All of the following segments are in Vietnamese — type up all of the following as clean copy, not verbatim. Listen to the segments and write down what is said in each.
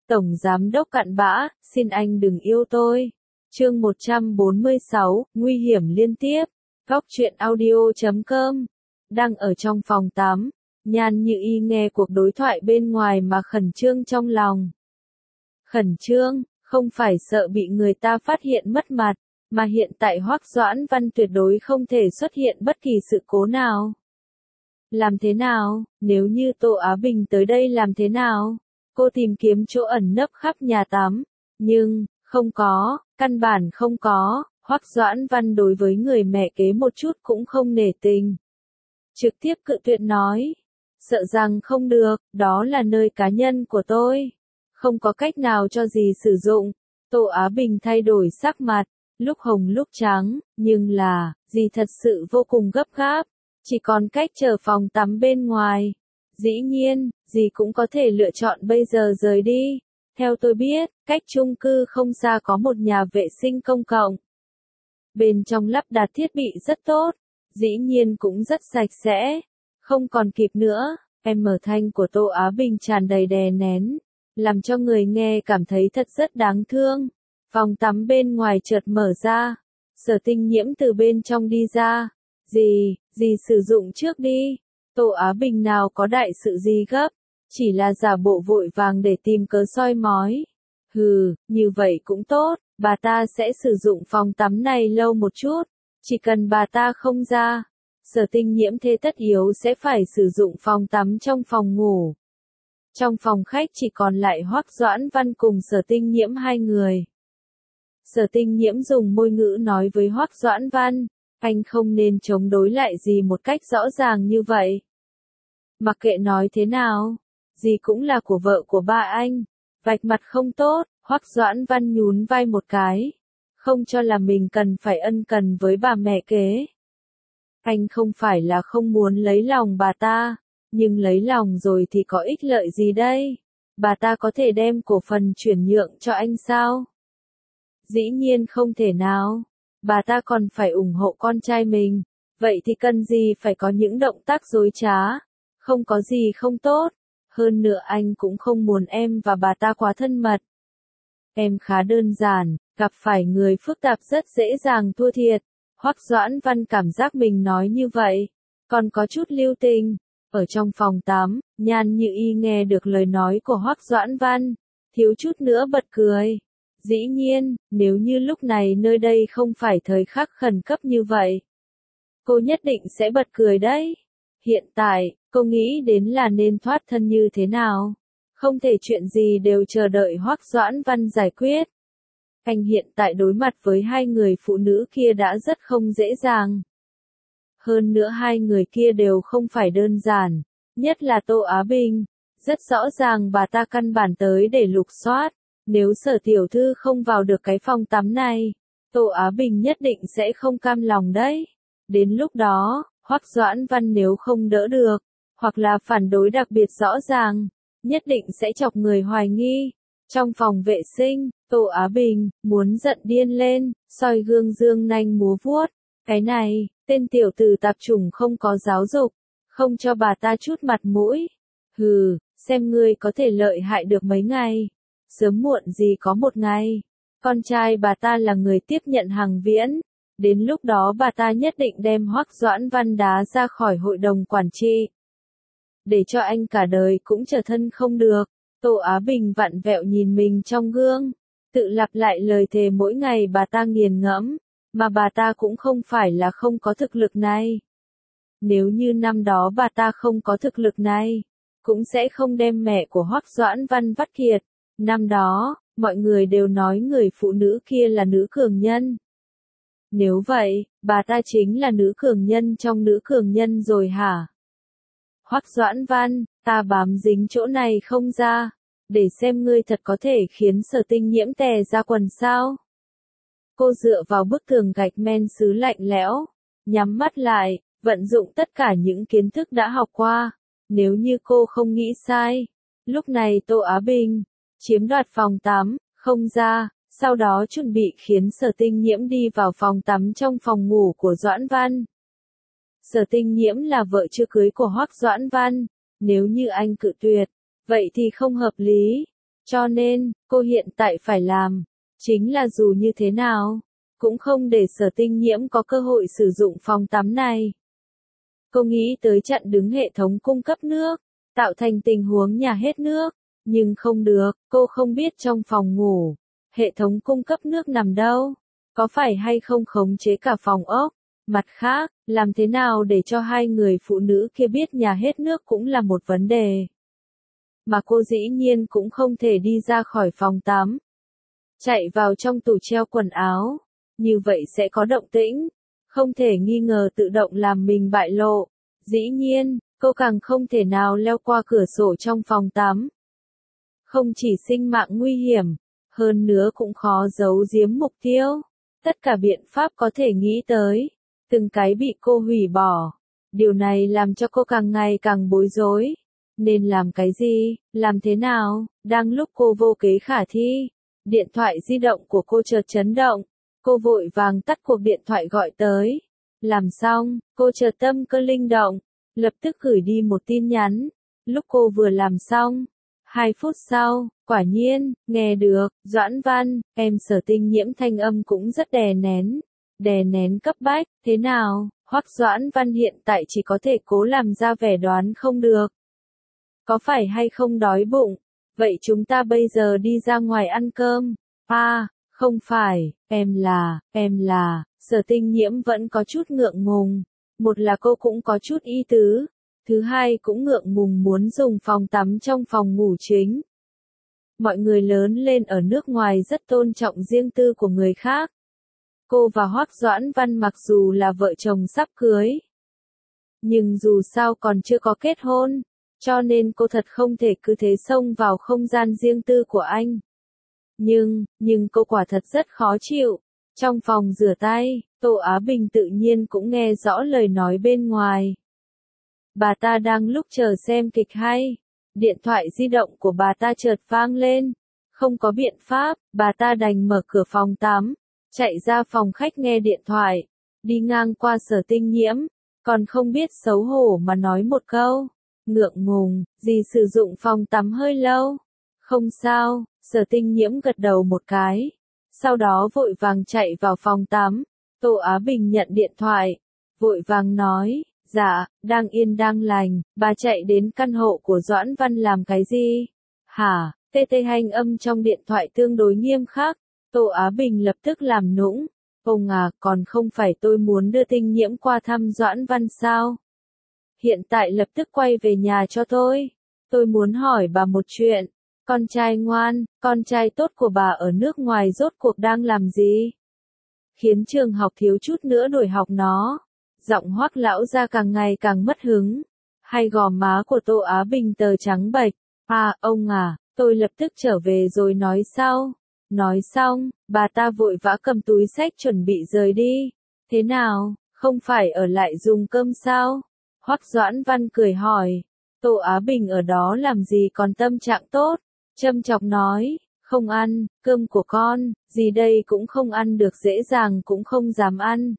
Tổng Giám đốc cặn bã, xin anh đừng yêu tôi. Chương 146, nguy hiểm liên tiếp. Góc truyện audio.com. Đang ở trong phòng tắm, Nhan Như Y nghe cuộc đối thoại bên ngoài mà khẩn trương trong lòng. Khẩn trương, không phải sợ bị người ta phát hiện mất mặt, mà hiện tại Hoắc Doãn Văn tuyệt đối không thể xuất hiện bất kỳ sự cố nào. Làm thế nào, nếu như Tô Á Bình tới đây làm thế nào? Cô tìm kiếm chỗ ẩn nấp khắp nhà tắm, nhưng, không có, căn bản không có, Hoắc Doãn Văn đối với người mẹ kế một chút cũng không nể tình. Trực tiếp cự tuyệt nói, sợ rằng không được, đó là nơi cá nhân của tôi. Không có cách nào cho dì sử dụng. Tô Á Bình thay đổi sắc mặt, lúc hồng lúc trắng, nhưng là, dì thật sự vô cùng gấp gáp, chỉ còn cách chờ phòng tắm bên ngoài. Dĩ nhiên, dì cũng có thể lựa chọn bây giờ rời đi. Theo tôi biết, cách chung cư không xa có một nhà vệ sinh công cộng. Bên trong lắp đặt thiết bị rất tốt, dĩ nhiên cũng rất sạch sẽ. Không còn kịp nữa, âm thanh của Tô Á Bình tràn đầy đè nén, làm cho người nghe cảm thấy thật rất đáng thương. Phòng tắm bên ngoài chợt mở ra, Sở Tinh Nhiễm từ bên trong đi ra. Dì sử dụng trước đi. Tô Á Bình nào có đại sự gì gấp, chỉ là giả bộ vội vàng để tìm cớ soi mói. Như vậy cũng tốt, bà ta sẽ sử dụng phòng tắm này lâu một chút, chỉ cần bà ta không ra. Sở Tinh Nhiễm thế tất yếu sẽ phải sử dụng phòng tắm trong phòng ngủ. Trong phòng khách chỉ còn lại Hoắc Doãn Văn cùng Sở Tinh Nhiễm hai người. Sở Tinh Nhiễm dùng môi ngữ nói với Hoắc Doãn Văn, anh không nên chống đối lại gì một cách rõ ràng như vậy. Mặc kệ nói thế nào, gì cũng là của vợ của ba anh. Vạch mặt không tốt, Hoắc Doãn Văn nhún vai một cái. Không cho là mình cần phải ân cần với bà mẹ kế. Anh không phải là không muốn lấy lòng bà ta, nhưng lấy lòng rồi thì có ích lợi gì đây? Bà ta có thể đem cổ phần chuyển nhượng cho anh sao? Dĩ nhiên không thể nào. Bà ta còn phải ủng hộ con trai mình. Vậy thì cần gì phải có những động tác dối trá? Không có gì không tốt. Hơn nữa anh cũng không muốn em và bà ta quá thân mật. Em khá đơn giản, gặp phải người phức tạp rất dễ dàng thua thiệt. Hoắc Doãn Văn cảm giác mình nói như vậy, còn có chút lưu tình. Ở trong phòng tắm, Nhan Như Y nghe được lời nói của Hoắc Doãn Văn, thiếu chút nữa bật cười. Dĩ nhiên, nếu như lúc này nơi đây không phải thời khắc khẩn cấp như vậy, cô nhất định sẽ bật cười đấy. Hiện tại, cô nghĩ đến là nên thoát thân như thế nào. Không thể chuyện gì đều chờ đợi Hoắc Doãn Văn giải quyết. Anh hiện tại đối mặt với hai người phụ nữ kia đã rất không dễ dàng. Hơn nữa hai người kia đều không phải đơn giản, nhất là Tô Á Bình. Rất rõ ràng bà ta căn bản tới để lục soát. Nếu Sở tiểu thư không vào được cái phòng tắm này, Tô Á Bình nhất định sẽ không cam lòng đấy. Đến lúc đó, Hoắc Doãn Văn nếu không đỡ được, hoặc là phản đối đặc biệt rõ ràng, nhất định sẽ chọc người hoài nghi. Trong phòng vệ sinh, Tô Á Bình muốn giận điên lên, soi gương dương nanh múa vuốt. Cái này, tên tiểu tử tạp chủng không có giáo dục, không cho bà ta chút mặt mũi. Xem ngươi có thể lợi hại được mấy ngày. Sớm muộn gì có một ngày, con trai bà ta là người tiếp nhận Hằng Viễn. Đến lúc đó bà ta nhất định đem Hoắc Doãn Văn đá ra khỏi hội đồng quản trị. Để cho anh cả đời cũng trở thân không được. Tô Á Bình vặn vẹo nhìn mình trong gương, tự lặp lại lời thề mỗi ngày bà ta nghiền ngẫm, mà bà ta cũng không phải là không có thực lực này. Nếu như năm đó bà ta không có thực lực này, cũng sẽ không đem mẹ của Hoắc Doãn Văn vắt kiệt. Năm đó, mọi người đều nói người phụ nữ kia là nữ cường nhân. Nếu vậy, bà ta chính là nữ cường nhân trong nữ cường nhân rồi hả? Hoắc Doãn Văn, ta bám dính chỗ này không ra, để xem ngươi thật có thể khiến Sở Tinh Nhiễm tè ra quần sao? Cô dựa vào bức tường gạch men sứ lạnh lẽo, nhắm mắt lại, vận dụng tất cả những kiến thức đã học qua. Nếu như cô không nghĩ sai, lúc này Tô Á Bình chiếm đoạt phòng tắm, không ra, sau đó chuẩn bị khiến Sở Tinh Nhiễm đi vào phòng tắm trong phòng ngủ của Doãn Văn. Sở Tinh Nhiễm là vợ chưa cưới của Hoắc Doãn Văn, nếu như anh cự tuyệt, vậy thì không hợp lý. Cho nên, cô hiện tại phải làm, chính là dù như thế nào, cũng không để Sở Tinh Nhiễm có cơ hội sử dụng phòng tắm này. Cô nghĩ tới chặn đứng hệ thống cung cấp nước, tạo thành tình huống nhà hết nước, nhưng không được, cô không biết trong phòng ngủ, hệ thống cung cấp nước nằm đâu, có phải hay không khống chế cả phòng ốc. Mặt khác, làm thế nào để cho hai người phụ nữ kia biết nhà hết nước cũng là một vấn đề. Mà cô dĩ nhiên cũng không thể đi ra khỏi phòng tắm, chạy vào trong tủ treo quần áo, như vậy sẽ có động tĩnh, không thể nghi ngờ tự động làm mình bại lộ. Dĩ nhiên, cô càng không thể nào leo qua cửa sổ trong phòng tắm. Không chỉ sinh mạng nguy hiểm, hơn nữa cũng khó giấu giếm mục tiêu. Tất cả biện pháp có thể nghĩ tới, từng cái bị cô hủy bỏ. Điều này làm cho cô càng ngày càng bối rối. Nên làm cái gì, làm thế nào, đang lúc cô vô kế khả thi. Điện thoại di động của cô chợt chấn động. Cô vội vàng tắt cuộc điện thoại gọi tới. Làm xong, cô chợt tâm cơ linh động, lập tức gửi đi một tin nhắn. Lúc cô vừa làm xong, 2 phút sau, quả nhiên, nghe được, Doãn Văn, em Sở Tinh Nhiễm thanh âm cũng rất đè nén cấp bách, thế nào, Hoắc Doãn Văn hiện tại chỉ có thể cố làm ra vẻ đoán không được. Có phải hay không đói bụng, vậy chúng ta bây giờ đi ra ngoài ăn cơm, không phải, em là, Sở Tinh Nhiễm vẫn có chút ngượng ngùng, một là cô cũng có chút ý tứ. Thứ hai cũng ngượng ngùng muốn dùng phòng tắm trong phòng ngủ chính. Mọi người lớn lên ở nước ngoài rất tôn trọng riêng tư của người khác. Cô và Hoắc Doãn Văn mặc dù là vợ chồng sắp cưới, nhưng dù sao còn chưa có kết hôn, cho nên cô thật không thể cứ thế xông vào không gian riêng tư của anh. Nhưng cô quả thật rất khó chịu. Trong phòng rửa tay, Tô Á Bình tự nhiên cũng nghe rõ lời nói bên ngoài. Bà ta đang lúc chờ xem kịch hay, điện thoại di động của bà ta chợt vang lên. Không có biện pháp, bà ta đành mở cửa phòng tắm, chạy ra phòng khách nghe điện thoại, đi ngang qua Sở Tinh Nhiễm, còn không biết xấu hổ mà nói một câu, ngượng ngùng, gì sử dụng phòng tắm hơi lâu. Không sao, Sở Tinh Nhiễm gật đầu một cái, sau đó vội vàng chạy vào phòng tắm. Tô Á Bình nhận điện thoại, vội vàng nói. Dạ, đang yên đang lành, bà chạy đến căn hộ của Doãn Văn làm cái gì? Hả, tê hành âm trong điện thoại tương đối nghiêm khắc. Tô Á Bình lập tức làm nũng. Ông à, còn không phải tôi muốn đưa Tinh Nhiễm qua thăm Doãn Văn sao? Hiện tại lập tức quay về nhà cho tôi. Tôi muốn hỏi bà một chuyện. Con trai ngoan, con trai tốt của bà ở nước ngoài rốt cuộc đang làm gì? Khiến trường học thiếu chút nữa đuổi học nó. Giọng Hoắc lão gia càng ngày càng mất hứng. Hai gò má của Tô Á Bình tờ trắng bệch. Ông à, tôi lập tức trở về rồi nói sau. Nói xong, bà ta vội vã cầm túi xách chuẩn bị rời đi. Thế nào, không phải ở lại dùng cơm sao? Hoắc Doãn Văn cười hỏi. Tô Á Bình ở đó làm gì còn tâm trạng tốt? Châm chọc nói, không ăn, cơm của con, gì đây cũng không ăn được dễ dàng cũng không dám ăn.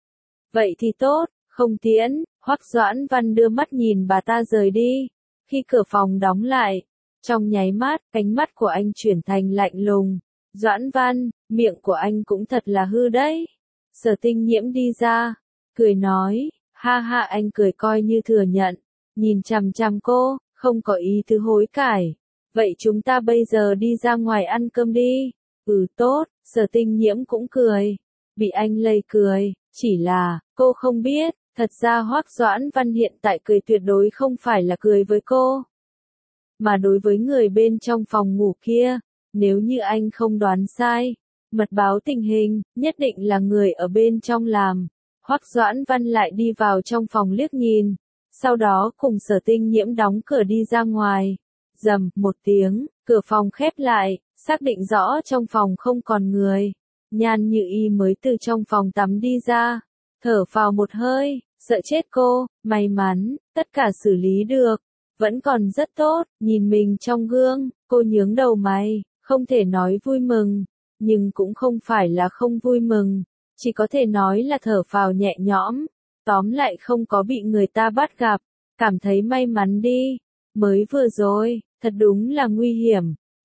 Vậy thì tốt, không tiễn, Hoắc Doãn Văn đưa mắt nhìn bà ta rời đi. Khi cửa phòng đóng lại, trong nháy mắt, ánh mắt của anh chuyển thành lạnh lùng. Doãn Văn, miệng của anh cũng thật là hư đấy. Sở Tinh Nhiễm đi ra, cười nói, ha anh cười coi như thừa nhận, nhìn chằm chằm cô, không có ý tứ hối cải. Vậy chúng ta bây giờ đi ra ngoài ăn cơm đi. Tốt, Sở Tinh Nhiễm cũng cười. Bị anh lây cười, chỉ là, cô không biết, thật ra Hoắc Doãn Văn hiện tại cười tuyệt đối không phải là cười với cô. Mà đối với người bên trong phòng ngủ kia, nếu như anh không đoán sai, mật báo tình hình, nhất định là người ở bên trong làm. Hoắc Doãn Văn lại đi vào trong phòng liếc nhìn, sau đó cùng Sở Tinh Nhiễm đóng cửa đi ra ngoài. Rầm, một tiếng, cửa phòng khép lại, xác định rõ trong phòng không còn người. Nhan Như Y mới từ trong phòng tắm đi ra, thở phào một hơi, sợ chết cô, may mắn, tất cả xử lý được, vẫn còn rất tốt, nhìn mình trong gương, cô nhướng đầu mày, không thể nói vui mừng, nhưng cũng không phải là không vui mừng, chỉ có thể nói là thở phào nhẹ nhõm, tóm lại không có bị người ta bắt gặp, cảm thấy may mắn đi, mới vừa rồi, thật đúng là nguy hiểm,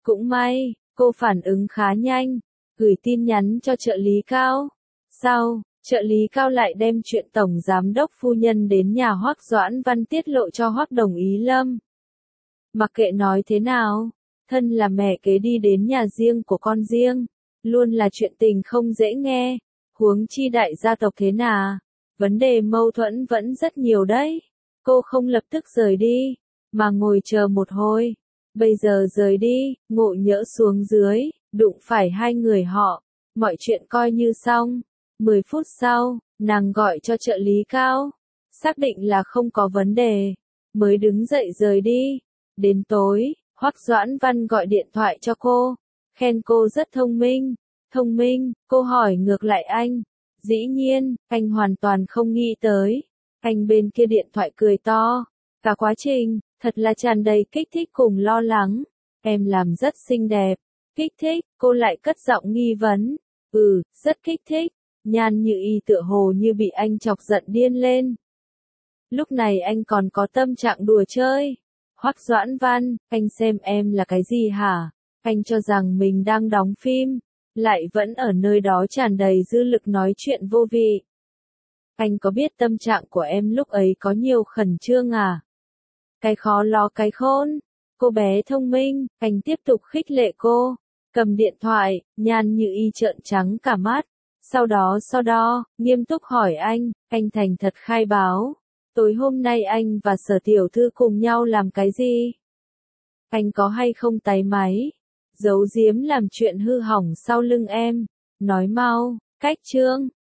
Cũng may, cô phản ứng khá nhanh, gửi tin nhắn cho trợ lý Cao. Sau, trợ lý Cao lại đem chuyện Tổng Giám đốc phu nhân đến nhà Hoắc Doãn Văn tiết lộ cho Hoắc Đồng Ý Lâm. Mặc kệ nói thế nào, thân là mẹ kế đi đến nhà riêng của con riêng, luôn là chuyện tình không dễ nghe, huống chi đại gia tộc thế nào, vấn đề mâu thuẫn vẫn rất nhiều đấy. Cô không lập tức rời đi, mà ngồi chờ một hồi. Bây giờ rời đi, Ngộ Nhỡ xuống dưới, đụng phải hai người họ, mọi chuyện coi như xong. 10 phút sau, nàng gọi cho trợ lý Cao, xác định là không có vấn đề, mới đứng dậy rời đi. Đến tối, Hoắc Doãn Văn gọi điện thoại cho cô, khen cô rất thông minh. Thông minh, cô hỏi ngược lại anh. Dĩ nhiên, anh hoàn toàn không nghĩ tới. Anh bên kia điện thoại cười to. Cả quá trình, thật là tràn đầy kích thích cùng lo lắng. Em làm rất xinh đẹp. Kích thích, cô lại cất giọng nghi vấn. Rất kích thích. Nhan Như Y tựa hồ như bị anh chọc giận điên lên. Lúc này anh còn có tâm trạng đùa chơi. Hoắc Doãn Văn, anh xem em là cái gì hả? Anh cho rằng mình đang đóng phim, lại vẫn ở nơi đó tràn đầy dư lực nói chuyện vô vị. Anh có biết tâm trạng của em lúc ấy có nhiều khẩn trương à? Cái khó lo cái khôn. Cô bé thông minh, anh tiếp tục khích lệ cô. Cầm điện thoại, Nhan Như Y trợn trắng cả mắt. Sau đó, nghiêm túc hỏi anh thành thật khai báo. Tối hôm nay anh và Sở tiểu thư cùng nhau làm cái gì? Anh có hay không táy máy? Giấu giếm làm chuyện hư hỏng sau lưng em? Nói mau, cách chương.